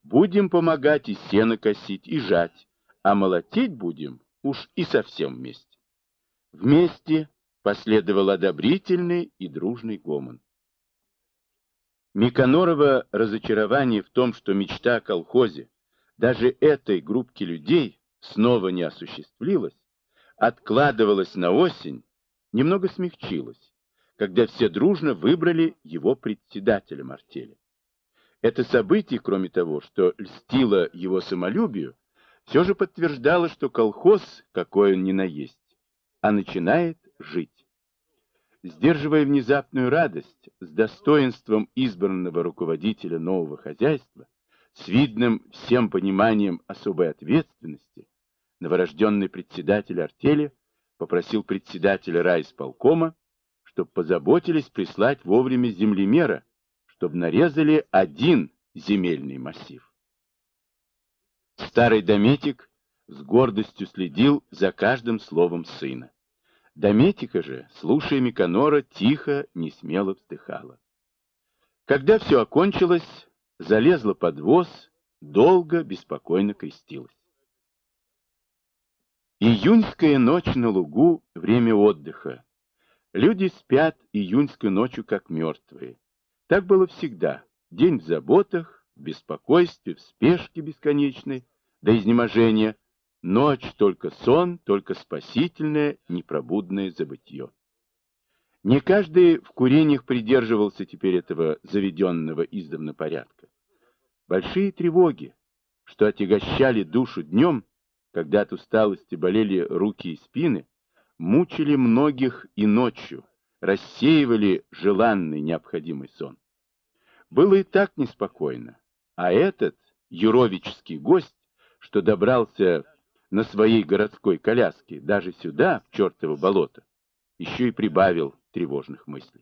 Будем помогать и сено косить, и жать, а молотить будем уж и совсем вместе. Вместе последовал одобрительный и дружный гомон. Никанорова разочарование в том, что мечта о колхозе даже этой группки людей снова не осуществилась, откладывалась на осень, немного смягчилось, когда все дружно выбрали его председателем артели. Это событие, кроме того, что льстило его самолюбию, все же подтверждало, что колхоз, какой он ни на есть, а начинает жить. Сдерживая внезапную радость, с достоинством избранного руководителя нового хозяйства, с видным всем пониманием особой ответственности, новорожденный председатель артели попросил председателя райисполкома, чтобы позаботились прислать вовремя землемера, чтобы нарезали один земельный массив. Старый Дометик с гордостью следил за каждым словом сына. Дометика же, слушая Никанора, тихо, несмело вздыхала. Когда все окончилось, залезла под воз, долго, беспокойно крестилась. Июньская ночь на лугу — время отдыха. Люди спят июньской ночью, как мертвые. Так было всегда. День в заботах, в беспокойстве, в спешке бесконечной, до изнеможения. Ночь — только сон, только спасительное, непробудное забытье. Не каждый в курениях придерживался теперь этого заведенного издавна порядка. Большие тревоги, что отягощали душу днем, когда от усталости болели руки и спины, мучили многих и ночью, рассеивали желанный необходимый сон. Было и так неспокойно, а этот юровический гость, что добрался на своей городской коляске даже сюда, в чертово болото, еще и прибавил тревожных мыслей.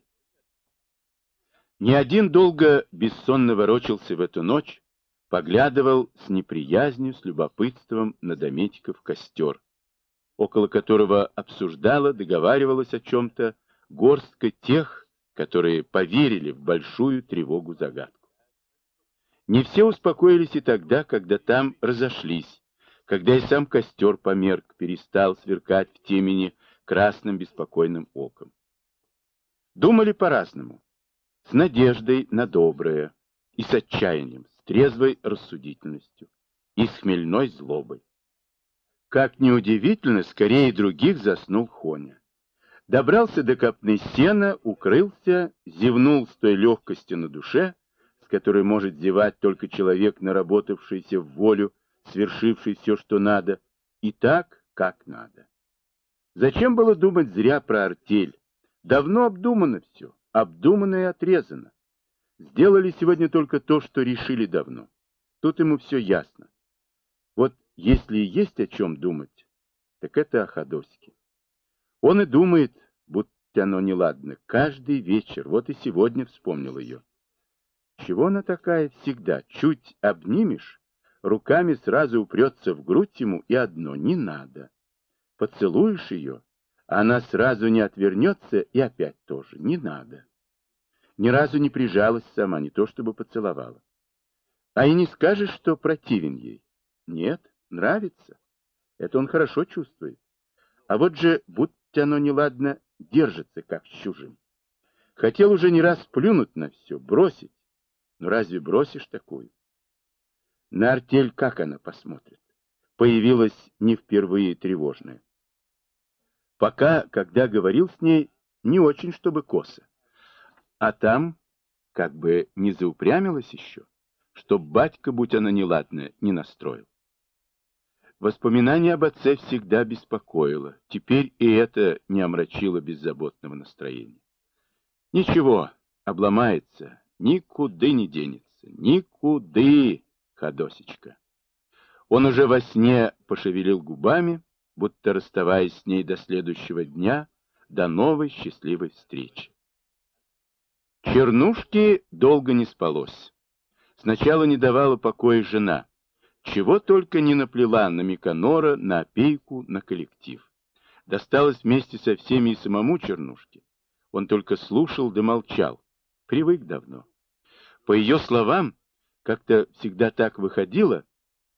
Ни один долго бессонно ворочался в эту ночь, поглядывал с неприязнью, с любопытством на Дометиков костер, около которого обсуждала, договаривалась о чем-то горстка тех, которые поверили в большую тревогу-загадку. Не все успокоились и тогда, когда там разошлись, когда и сам костер померк, перестал сверкать в темени красным беспокойным оком. Думали по-разному, с надеждой на доброе, и с отчаянием, с трезвой рассудительностью, и с хмельной злобой. Как неудивительно, скорее других заснул Хоня. Добрался до копны сена, укрылся, зевнул с той легкостью на душе, с которой может зевать только человек, наработавшийся в волю, свершивший все, что надо, и так, как надо. Зачем было думать зря про артель? Давно обдумано все, обдумано и отрезано. Сделали сегодня только то, что решили давно. Тут ему все ясно. Вот если и есть о чем думать, так это о Ходоське. Он и думает, будто оно неладно, каждый вечер, вот и сегодня вспомнил ее. Чего она такая всегда? Чуть обнимешь, руками сразу упрется в грудь ему, и одно — не надо. Поцелуешь ее, она сразу не отвернется, и опять тоже — не надо. Ни разу не прижалась сама, не то чтобы поцеловала. А и не скажешь, что противен ей. Нет, нравится. Это он хорошо чувствует. А вот же, будто оно неладно, держится, как с чужим. Хотел уже не раз плюнуть на все, бросить. Но разве бросишь такую? На артель как она посмотрит? Появилась не впервые тревожная. Пока, когда говорил с ней, не очень, чтобы косо. А там, как бы не заупрямилась еще, чтоб батька, будь она неладная, не настроил. Воспоминание об отце всегда беспокоило. Теперь и это не омрачило беззаботного настроения. Ничего, обломается, никуда не денется, никуда, Ходосечка. Он уже во сне пошевелил губами, будто расставаясь с ней до следующего дня, до новой счастливой встречи. Чернушке долго не спалось. Сначала не давала покоя жена. Чего только не наплела на Никанора, на опейку, на коллектив. Досталось вместе со всеми и самому Чернушке. Он только слушал да молчал. Привык давно. По ее словам, Как-то всегда так выходило,